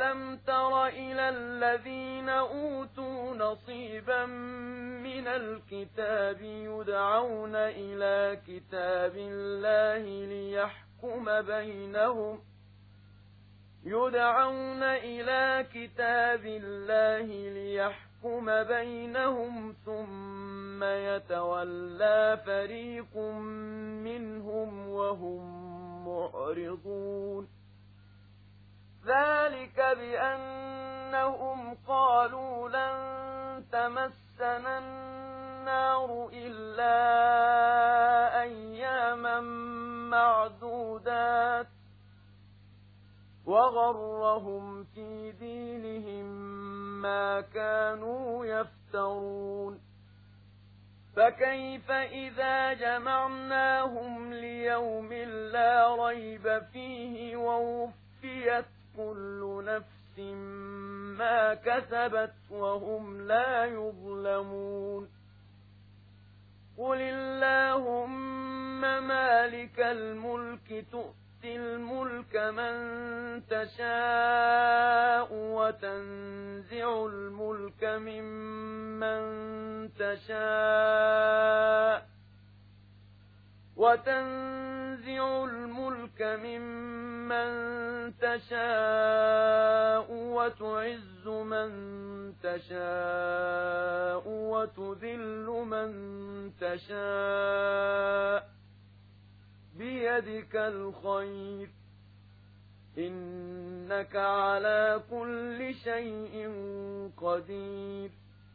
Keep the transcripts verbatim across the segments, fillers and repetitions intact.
ألم تر إلى الذين أوتوا نصيبا من الكتاب يدعون إلى كتاب الله ليحكم بينهم يدعون إلى كتاب الله ليحكم بينهم ثم يتولى فريق منهم وهم معرضون ذلك بأنهم قالوا لن تمسنا النار إلا أياما معدودات وغرهم في دينهم ما كانوا يفترون فكيف إذا جمعناهم ليوم لا ريب فيه ووفيت كل نفس ما كسبت وهم لا يظلمون قل اللهم مالك الملك تؤتي الملك من تشاء وتنزع الملك ممن تشاء وتنزع الملك ممن تشاء وتعز من تشاء وتذل من تشاء بيدك الخير إنك على كل شيء قدير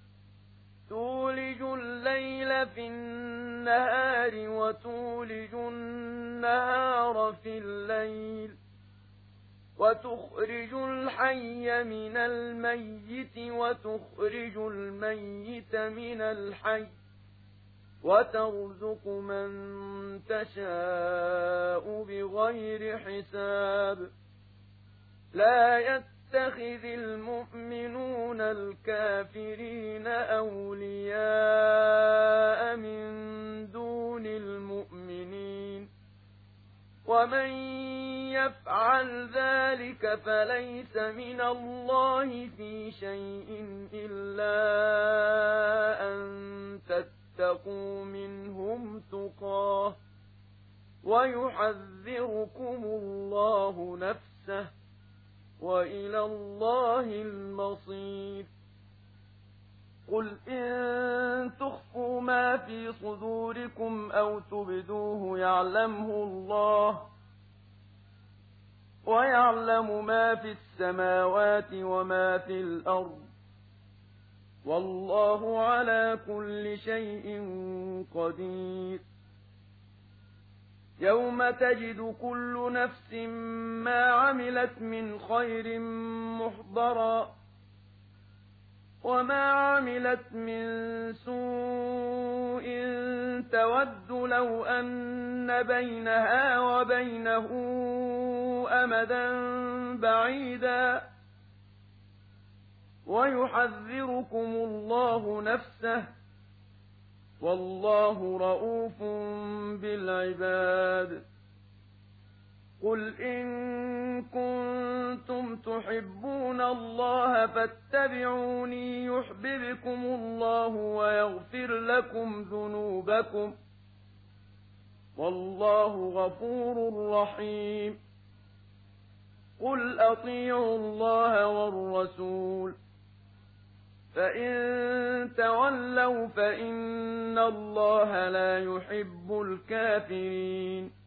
تولج الليل في النهار وتولج النهار في الليل وتخرج الحي من الميت وتخرج الميت من الحي وترزق من تشاء بغير حساب لا يتخذ المؤمنون الكافرين أولياء من دون المؤمنين ومن يفعل ذلك فليس من الله في شيء إلا أن تتقوا منهم تقاه ويحذركم الله نفسه وإلى الله المصير قل إن تخفوا ما في صدوركم أو تبدوه يعلمه الله ويعلم ما في السماوات وما في الأرض والله على كل شيء قدير يوم تجد كل نفس ما عملت من خير محضرا وما عملت من سوء تود لو أن بينها وبينه أمدا بعيدا ويحذركم الله نفسه والله رؤوف بالعباد قل إن كنتم تحبون الله فاتبعوني يحببكم الله ويغفر لكم ذنوبكم والله غفور رحيم قل أطيعوا الله والرسول فإن تولوا فإن الله لا يحب الكافرين